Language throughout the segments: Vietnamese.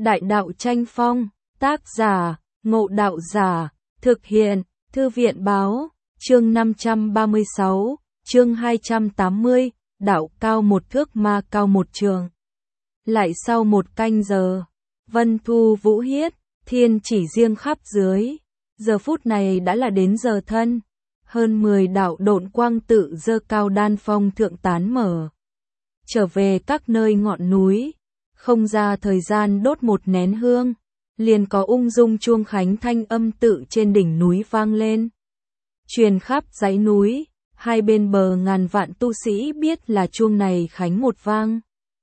Đại đạo tranh phong, tác giả, Ngộ Đạo Giả, thực hiện, Thư viện báo, chương 536, chương 280, đạo cao một thước ma cao một trường. Lại sau một canh giờ, vân thu vũ hiết, thiên chỉ riêng khắp dưới. Giờ phút này đã là đến giờ thân. Hơn 10 đạo độn quang tự dơ cao đan phong thượng tán mở. Trở về các nơi ngọn núi, không ra thời gian đốt một nén hương, liền có ung dung chuông khánh thanh âm tự trên đỉnh núi vang lên. Truyền khắp dãy núi, hai bên bờ ngàn vạn tu sĩ biết là chuông này khánh một vang.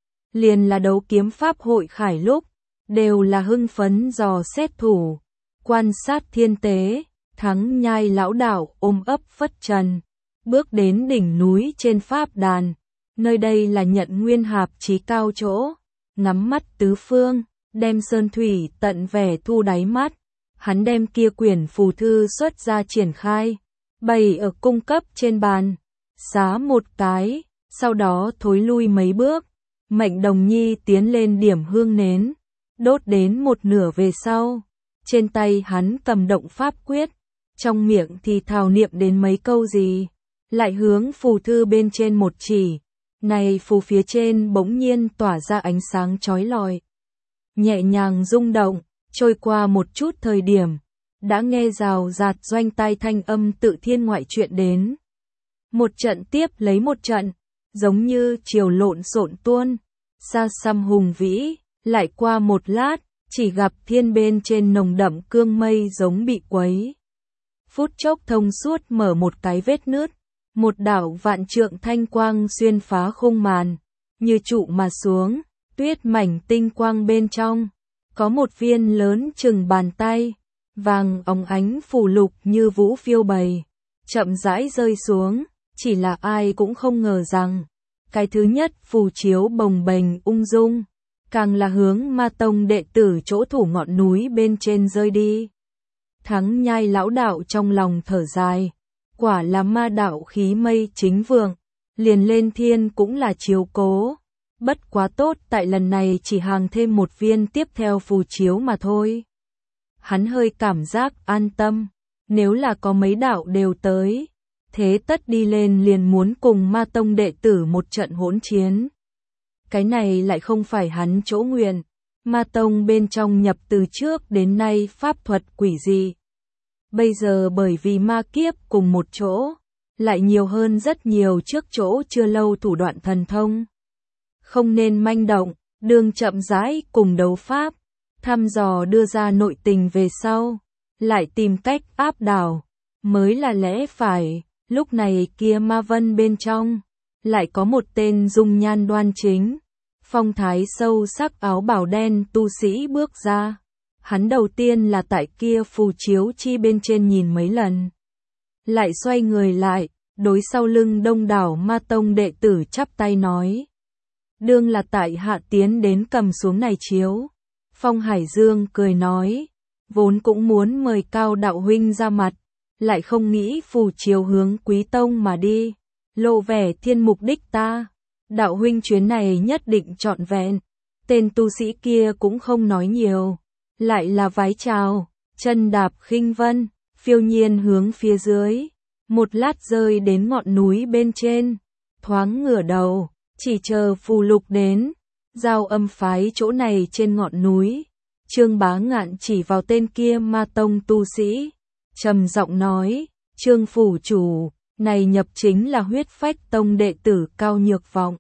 Liền là đấu kiếm pháp hội khải lúc, đều là hưng phấn dò xét thủ, quan sát thiên tế, thắng nhai lão đạo ôm ấp phất trần, bước đến đỉnh núi trên pháp đàn, nơi đây là nhận nguyên hạp chí cao chỗ, ngắm mắt tứ phương, đem sơn thủy tận vẻ thu đáy mắt, hắn đem kia quyển phù thư xuất ra triển khai, bày ở cung cấp trên bàn, xá một cái, sau đó thối lui mấy bước, mệnh Đồng Nhi tiến lên điểm hương nến, đốt đến một nửa về sau, trên tay hắn cầm động pháp quyết, trong miệng thì thào niệm đến mấy câu gì, lại hướng phù thư bên trên một chỉ, này phù phía trên bỗng nhiên tỏa ra ánh sáng chói lọi, nhẹ nhàng rung động, trôi qua một chút thời điểm, đã nghe rào rạt doanh tai thanh âm tự thiên ngoại chuyện đến. Một trận tiếp lấy một trận, giống như chiều lộn xộn tuôn, xa xăm hùng vĩ, lại qua một lát, chỉ gặp thiên bên trên nồng đậm cương mây giống bị quấy. Phút chốc thông suốt mở một cái vết nứt, một đạo vạn trượng thanh quang xuyên phá khung màn, như trụ mà xuống, tuyết mảnh tinh quang bên trong, có một viên lớn chừng bàn tay, vàng óng ánh phủ lục như vũ phiêu bày, chậm rãi rơi xuống, chỉ là ai cũng không ngờ rằng, cái thứ nhất phù chiếu bồng bềnh ung dung, càng là hướng ma tông đệ tử chỗ thủ ngọn núi bên trên rơi đi. Thắng nhai lão đạo trong lòng thở dài, quả là ma đạo khí mây chính vượng, liền lên thiên cũng là chiếu cố, bất quá tốt tại lần này chỉ hàng thêm một viên tiếp theo phù chiếu mà thôi. Hắn hơi cảm giác an tâm, nếu là có mấy đạo đều tới, thế tất đi lên liền muốn cùng ma tông đệ tử một trận hỗn chiến. Cái này lại không phải hắn chỗ nguyện, ma tông bên trong nhập từ trước đến nay pháp thuật quỷ dị. Bây giờ bởi vì ma kiếp cùng một chỗ, lại nhiều hơn rất nhiều trước chỗ chưa lâu thủ đoạn thần thông. Không nên manh động, đường chậm rãi cùng đấu pháp, thăm dò đưa ra nội tình về sau, lại tìm cách áp đảo, mới là lẽ phải. Lúc này kia ma vân bên trong, lại có một tên dung nhan đoan chính, phong thái sâu sắc áo bào đen tu sĩ bước ra. Hắn đầu tiên là tại kia phù chiếu chi bên trên nhìn mấy lần, lại xoay người lại, đối sau lưng đông đảo ma tông đệ tử chắp tay nói. Đương là tại hạ tiến đến cầm xuống này chiếu. Phong Hải Dương cười nói, vốn cũng muốn mời Cao đạo huynh ra mặt, lại không nghĩ phù chiếu hướng Quý tông mà đi, lộ vẻ thiên mục đích ta. Đạo huynh chuyến này nhất định trọn vẹn. Tên tu sĩ kia cũng không nói nhiều, lại là vái chào, chân đạp khinh vân, phiêu nhiên hướng phía dưới, một lát rơi đến ngọn núi bên trên, thoáng ngửa đầu, chỉ chờ phù lục đến, giao âm phái chỗ này trên ngọn núi. Trương Bá Ngạn chỉ vào tên kia ma tông tu sĩ, trầm giọng nói, Trương phủ chủ, này nhập chính là huyết phách tông đệ tử Cao Nhược Vọng.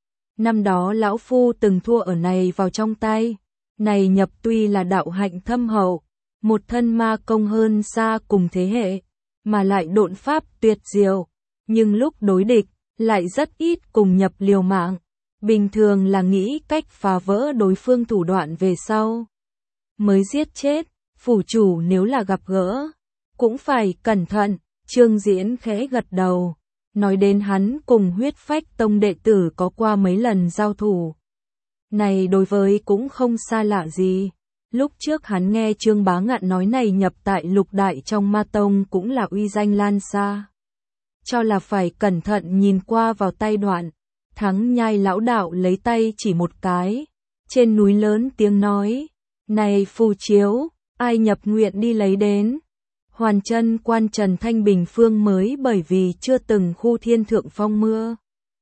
Năm đó lão phu từng thua ở này vào trong tay, này nhập tuy là đạo hạnh thâm hậu, một thân ma công hơn xa cùng thế hệ, mà lại độn pháp tuyệt diệu, nhưng lúc đối địch, lại rất ít cùng nhập liều mạng, bình thường là nghĩ cách phá vỡ đối phương thủ đoạn về sau, mới giết chết. Phủ chủ nếu là gặp gỡ, cũng phải cẩn thận. Trương Diễn khẽ gật đầu, nói đến hắn cùng huyết phách tông đệ tử có qua mấy lần giao thủ. Này đối với cũng không xa lạ gì, lúc trước hắn nghe Trương Bá Ngạn nói này nhập tại lục đại trong ma tông cũng là uy danh lan xa. Cho là phải cẩn thận nhìn qua vào tay đoạn, Thắng nhai lão đạo lấy tay chỉ một cái, trên núi lớn tiếng nói, Này phù chiếu, ai nhập nguyện đi lấy đến. Hoàn chân quan Trần Thanh Bình Phương mới bởi vì chưa từng khu thiên thượng phong mưa.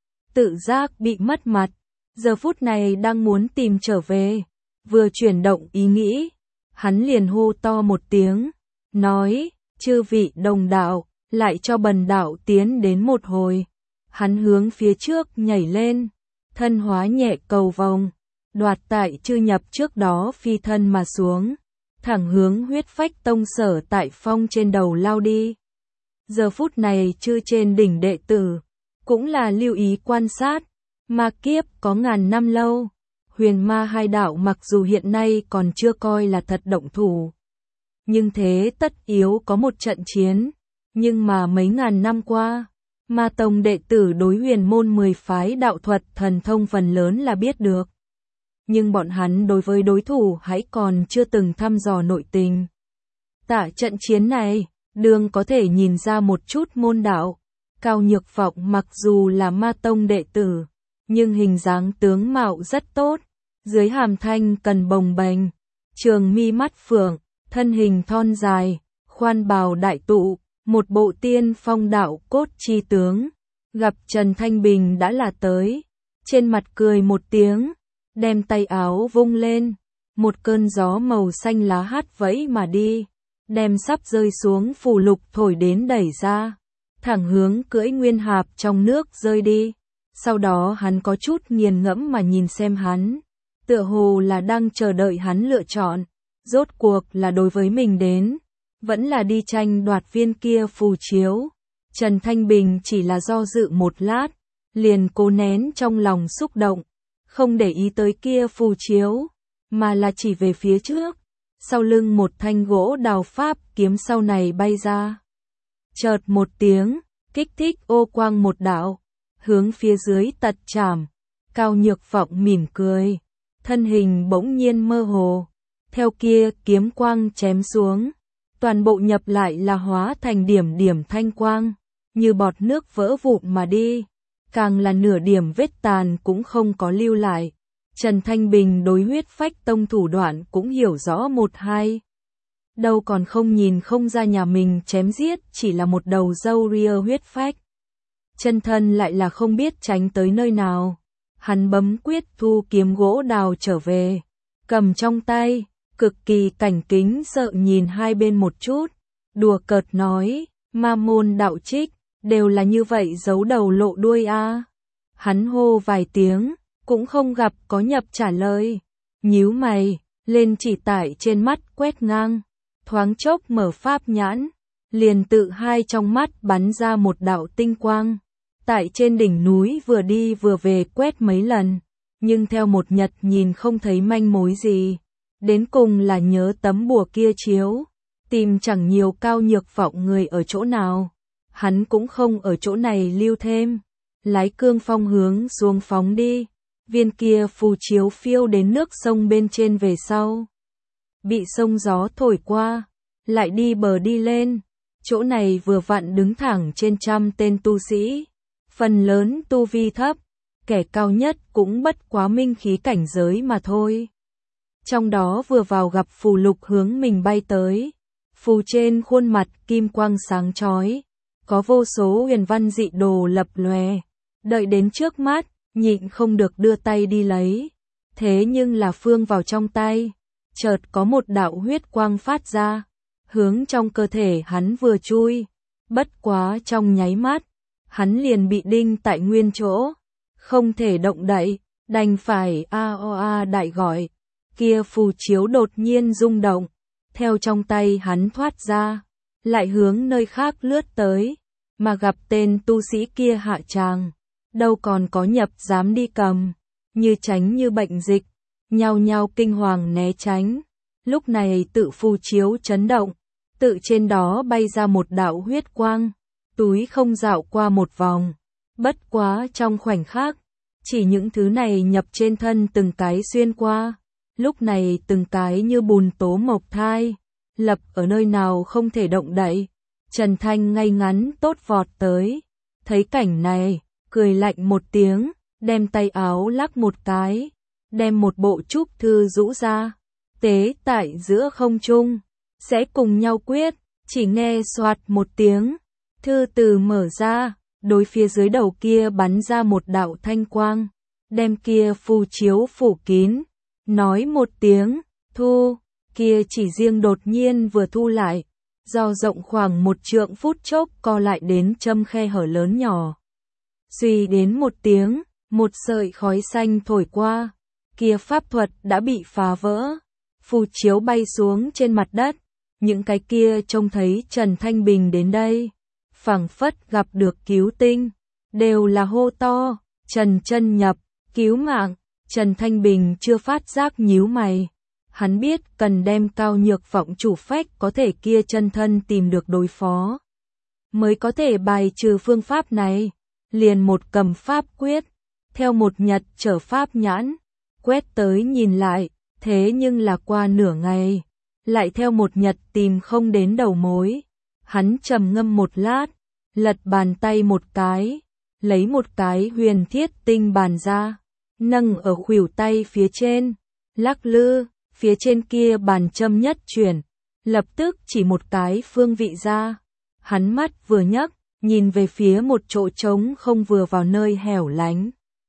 Tự giác bị mất mặt, giờ phút này đang muốn tìm trở về. Vừa chuyển động ý nghĩ, hắn liền hô to một tiếng, nói, chư vị đồng đạo, lại cho bần đạo tiến đến một hồi. Hắn hướng phía trước nhảy lên, thân hóa nhẹ cầu vồng, đoạt tại chư nhập trước đó phi thân mà xuống, thẳng hướng huyết phách tông sở tại phong trên đầu lao đi. Giờ phút này chư trên đỉnh đệ tử, cũng là lưu ý quan sát, ma kiếp có ngàn năm lâu. Huyền ma hai đạo mặc dù hiện nay còn chưa coi là thật động thủ, nhưng thế tất yếu có một trận chiến. Nhưng mà mấy ngàn năm qua, ma tông đệ tử đối huyền môn 10 phái đạo thuật thần thông phần lớn là biết được. Nhưng bọn hắn đối với đối thủ hãy còn chưa từng thăm dò nội tình. Tả trận chiến này, đương có thể nhìn ra một chút môn đạo. Cao Nhược Vọng mặc dù là ma tông đệ tử, nhưng hình dáng tướng mạo rất tốt, dưới hàm thanh cần bồng bềnh, trường mi mắt phượng, thân hình thon dài, khoan bào đại tụ, một bộ tiên phong đạo cốt chi tướng. Gặp Trần Thanh Bình đã là tới, trên mặt cười một tiếng, đem tay áo vung lên, một cơn gió màu xanh lá hát vẫy mà đi, đem sắp rơi xuống phù lục thổi đến đẩy ra, thẳng hướng cưỡi nguyên hạp trong nước rơi đi. Sau đó hắn có chút nghiền ngẫm mà nhìn xem hắn, tựa hồ là đang chờ đợi hắn lựa chọn, rốt cuộc là đối với mình đến, vẫn là đi tranh đoạt viên kia phù chiếu. Trần Thanh Bình chỉ là do dự một lát, liền cố nén trong lòng xúc động, không để ý tới kia phù chiếu, mà là chỉ về phía trước, sau lưng một thanh gỗ đào pháp kiếm sau này bay ra. Chợt một tiếng, kích thích ô quang một đạo, hướng phía dưới tật chạm. Cao Nhược Vọng mỉm cười, thân hình bỗng nhiên mơ hồ, theo kia kiếm quang chém xuống, toàn bộ nhập lại là hóa thành điểm điểm thanh quang, như bọt nước vỡ vụn mà đi, càng là nửa điểm vết tàn cũng không có lưu lại. Trần Thanh Bình đối huyết phách tông thủ đoạn cũng hiểu rõ một hai. Đâu còn không nhìn không ra nhà mình chém giết chỉ là một đầu râu ria huyết phách. Chân thân lại là không biết tránh tới nơi nào. Hắn bấm quyết thu kiếm gỗ đào trở về, cầm trong tay, cực kỳ cảnh kính sợ nhìn hai bên một chút, đùa cợt nói, ma môn đạo trích, đều là như vậy giấu đầu lộ đuôi a. Hắn hô vài tiếng, cũng không gặp có nhập trả lời, nhíu mày, lên chỉ tải trên mắt quét ngang, thoáng chốc mở pháp nhãn, liền tự hai trong mắt bắn ra một đạo tinh quang. Tại trên đỉnh núi vừa đi vừa về quét mấy lần, nhưng theo một nhật nhìn không thấy manh mối gì. Đến cùng là nhớ tấm bùa kia chiếu, tìm chẳng nhiều. Cao Nhược Vọng người ở chỗ nào, hắn cũng không ở chỗ này lưu thêm, lái cương phong hướng xuống phóng đi. Viên kia phù chiếu phiêu đến nước sông bên trên về sau, bị sông gió thổi qua, lại đi bờ đi lên. Chỗ này vừa vặn đứng thẳng trên 100 tên tu sĩ, phần lớn tu vi thấp, kẻ cao nhất cũng bất quá minh khí cảnh giới mà thôi. Trong đó vừa vào gặp phù lục hướng mình bay tới, phù trên khuôn mặt kim quang sáng chói, có vô số huyền văn dị đồ lập lòe, đợi đến trước mắt, nhịn không được đưa tay đi lấy. Thế nhưng là phương vào trong tay, chợt có một đạo huyết quang phát ra, hướng trong cơ thể hắn vừa chui, bất quá trong nháy mắt, hắn liền bị đinh tại nguyên chỗ, không thể động đậy, đành phải a đại gọi. Kia phù chiếu đột nhiên rung động, theo trong tay hắn thoát ra, lại hướng nơi khác lướt tới, mà gặp tên tu sĩ kia hạ tràng, đâu còn có nhập dám đi cầm, như tránh như bệnh dịch, nhao nhao kinh hoàng né tránh. Lúc này tự phù chiếu chấn động, tự trên đó bay ra một đạo huyết quang, túi không dạo qua một vòng, bất quá trong khoảnh khắc, chỉ những thứ này nhập trên thân từng cái xuyên qua. Lúc này từng cái như bùn tố mộc thai, lập ở nơi nào không thể động đậy. Trần Thanh ngay ngắn tốt vọt tới, thấy cảnh này, cười lạnh một tiếng, đem tay áo lắc một cái, đem một bộ trúc thư rũ ra, tế tại giữa không trung, sẽ cùng nhau quyết, chỉ nghe soạt một tiếng, thư từ mở ra, đối phía dưới đầu kia bắn ra một đạo thanh quang, đem kia phù chiếu phủ kín, nói một tiếng, thu, kia chỉ riêng đột nhiên vừa thu lại, do rộng khoảng 1 trượng phút chốc co lại đến châm khe hở lớn nhỏ. Suy đến một tiếng, một sợi khói xanh thổi qua, kia pháp thuật đã bị phá vỡ, phù chiếu bay xuống trên mặt đất, những cái kia trông thấy Trần Thanh Bình đến đây, phảng phất gặp được cứu tinh, đều là hô to, Trần chân nhập, cứu mạng. Trần Thanh Bình chưa phát giác nhíu mày, hắn biết cần đem Cao Nhược Vọng chủ phách có thể kia chân thân tìm được đối phó, mới có thể bài trừ phương pháp này, liền một cầm pháp quyết, theo một nhật trở pháp nhãn, quét tới nhìn lại, thế nhưng là qua nửa ngày, lại theo một nhật tìm không đến đầu mối. Hắn trầm ngâm một lát, lật bàn tay một cái, lấy một cái huyền thiết tinh bàn ra, nâng ở khuỷu tay phía trên, lắc lư, phía trên kia bàn châm nhất chuyển, lập tức chỉ một cái phương vị ra. Hắn mắt vừa nhấc, nhìn về phía một chỗ trống không vừa vào nơi hẻo lánh.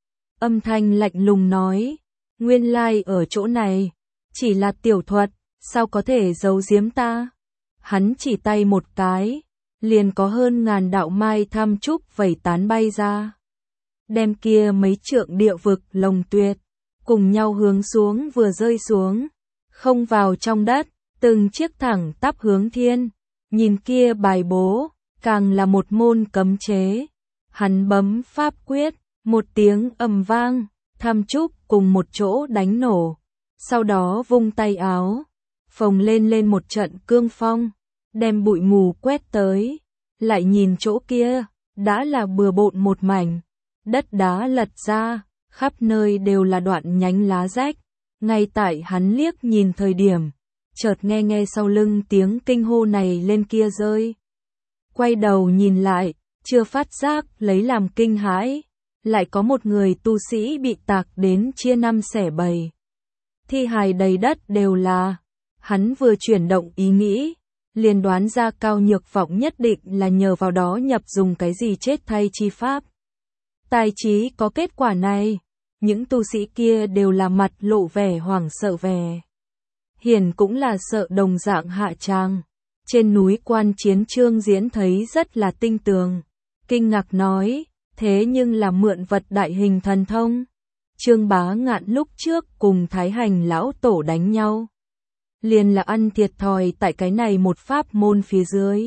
Âm thanh lạnh lùng nói, nguyên lai ở chỗ này, chỉ là tiểu thuật, sao có thể giấu giếm ta? Hắn chỉ tay một cái, liền có hơn ngàn đạo mai tham trúc vẩy tán bay ra. Đem kia mấy trượng địa vực lồng tuyệt, cùng nhau hướng xuống vừa rơi xuống, không vào trong đất, từng chiếc thẳng tắp hướng thiên. Nhìn kia bài bố, càng là một môn cấm chế. Hắn bấm pháp quyết, một tiếng ầm vang, tham trúc cùng một chỗ đánh nổ. Sau đó vung tay áo, phồng lên một trận cương phong, đem bụi mù quét tới. Lại nhìn chỗ kia, đã là bừa bộn một mảnh, đất đá lật ra, khắp nơi đều là đoạn nhánh lá rách. Ngay tại hắn liếc nhìn thời điểm, chợt nghe sau lưng tiếng kinh hô này lên kia rơi. Quay đầu nhìn lại, chưa phát giác lấy làm kinh hãi, lại có một người tu sĩ bị tạc đến chia năm xẻ bảy. Thi hài đầy đất đều là, hắn vừa chuyển động ý nghĩ, liền đoán ra Cao Nhược Vọng nhất định là nhờ vào đó nhập dùng cái gì chết thay chi pháp. Tài trí có kết quả này, những tu sĩ kia đều là mặt lộ vẻ hoảng sợ vẻ. Hiển cũng là sợ đồng dạng hạ tràng. Trên núi quan chiến Trương Diễn thấy rất là tinh tường, kinh ngạc nói, thế nhưng là mượn vật đại hình thần thông. Trương Bá Ngạn lúc trước cùng Thái Hành lão tổ đánh nhau, liền là ăn thiệt thòi tại cái này một pháp môn phía dưới.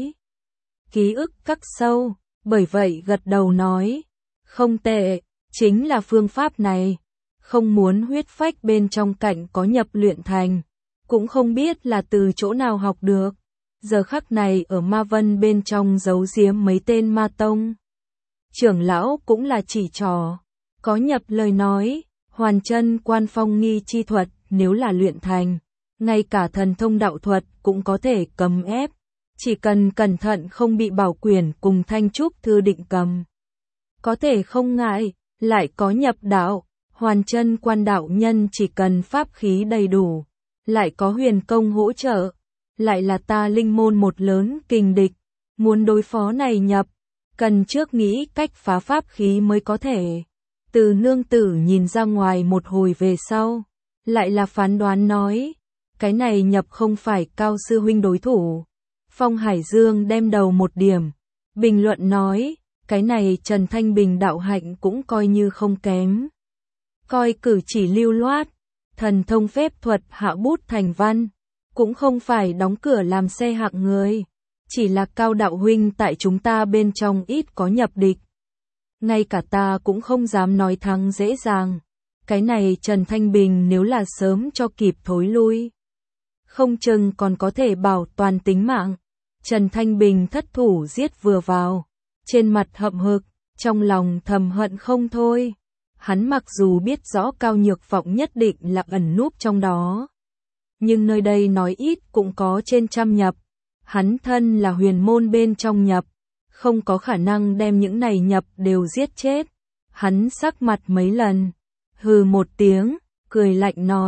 Ký ức khắc sâu, bởi vậy gật đầu nói, không tệ, chính là phương pháp này, không muốn huyết phách bên trong cảnh có nhập luyện thành, cũng không biết là từ chỗ nào học được. Giờ khắc này ở Ma Vân bên trong giấu giếm mấy tên ma tông. Trưởng lão cũng là chỉ trò, có nhập lời nói, hoàn chân quan phong nghi chi thuật, nếu là luyện thành, ngay cả thần thông đạo thuật cũng có thể cầm ép, chỉ cần cẩn thận không bị Bảo Quyển cùng Thanh Trúc Thư định cầm. Có thể không ngại, lại có nhập đạo, hoàn chân quan đạo nhân chỉ cần pháp khí đầy đủ, lại có huyền công hỗ trợ, lại là ta linh môn một lớn kình địch, muốn đối phó này nhập, cần trước nghĩ cách phá pháp khí mới có thể. Từ nương tử nhìn ra ngoài một hồi về sau, lại là phán đoán nói, cái này nhập không phải Cao sư huynh đối thủ. Phong Hải Dương đem đầu một điểm, bình luận nói, cái này Trần Thanh Bình đạo hạnh cũng coi như không kém. Coi cử chỉ lưu loát, thần thông phép thuật hạ bút thành văn, cũng không phải đóng cửa làm xe hạng người, chỉ là Cao đạo huynh tại chúng ta bên trong ít có nhập địch. Ngay cả ta cũng không dám nói thắng dễ dàng, cái này Trần Thanh Bình nếu là sớm cho kịp thối lui, không chừng còn có thể bảo toàn tính mạng. Trần Thanh Bình thất thủ giết vừa vào, trên mặt hậm hực, trong lòng thầm hận không thôi. Hắn mặc dù biết rõ Cao Nhược Vọng nhất định là ẩn núp trong đó, nhưng nơi đây nói ít cũng có trên trăm nhập. Hắn thân là huyền môn bên trong nhập, không có khả năng đem những này nhập đều giết chết. Hắn sắc mặt mấy lần, hừ một tiếng, cười lạnh nói,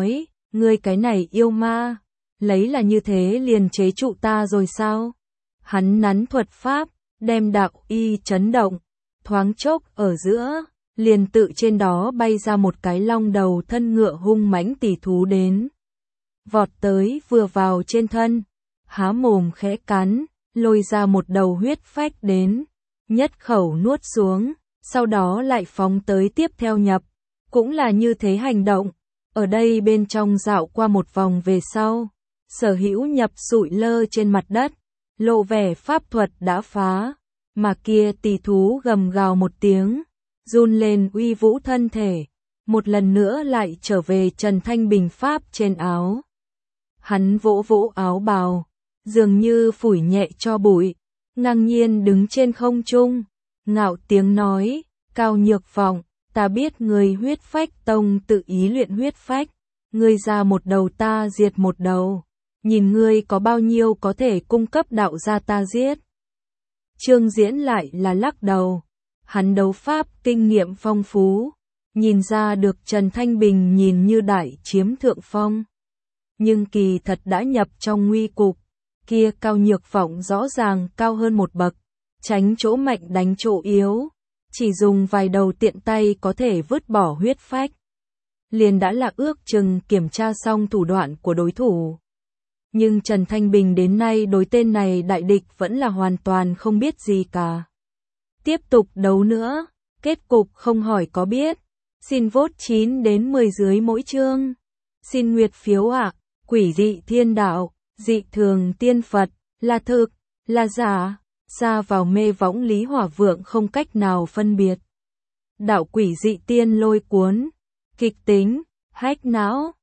Ngươi cái này yêu ma, lấy là như thế liền chế trụ ta rồi sao? Hắn nắn thuật pháp, đem đạo y chấn động, thoáng chốc ở giữa, liền tự trên đó bay ra một cái long đầu thân ngựa hung mãnh tỷ thú đến. Vọt tới vừa vào trên thân, há mồm khẽ cắn, lôi ra một đầu huyết phách đến, nhất khẩu nuốt xuống, sau đó lại phóng tới tiếp theo nhập, cũng là như thế hành động, ở đây bên trong dạo qua một vòng về sau, sở hữu nhập sụi lơ trên mặt đất, lộ vẻ pháp thuật đã phá, mà kia tỷ thú gầm gào một tiếng, run lên uy vũ thân thể, một lần nữa lại trở về Trần Thanh Bình pháp trên áo. Hắn vỗ vỗ áo bào, dường như phủi nhẹ cho bụi, ngang nhiên đứng trên không trung, ngạo tiếng nói, Cao Nhược Vọng, ta biết người huyết phách tông tự ý luyện huyết phách, ngươi ra một đầu ta diệt một đầu, nhìn ngươi có bao nhiêu có thể cung cấp đạo gia ta giết. Trương Diễn lại là lắc đầu, hắn đấu pháp kinh nghiệm phong phú, nhìn ra được Trần Thanh Bình nhìn như đại chiếm thượng phong. Nhưng kỳ thật đã nhập trong nguy cục, kia Cao Nhược Vọng rõ ràng cao hơn một bậc, tránh chỗ mạnh đánh chỗ yếu, chỉ dùng vài đầu tiện tay có thể vứt bỏ huyết phách. Liền đã là ước chừng kiểm tra xong thủ đoạn của đối thủ. Nhưng Trần Thanh Bình đến nay đối tên này đại địch vẫn là hoàn toàn không biết gì cả. Tiếp tục đấu nữa, kết cục không hỏi có biết. Xin vote 9 đến 10 dưới mỗi chương. Xin nguyệt phiếu ạ. Quỷ dị thiên đạo, dị thường tiên Phật, là thực, là giả, xa vào mê võng Lý Hỏa Vượng không cách nào phân biệt. Đạo quỷ dị tiên lôi cuốn, kịch tính, hack não.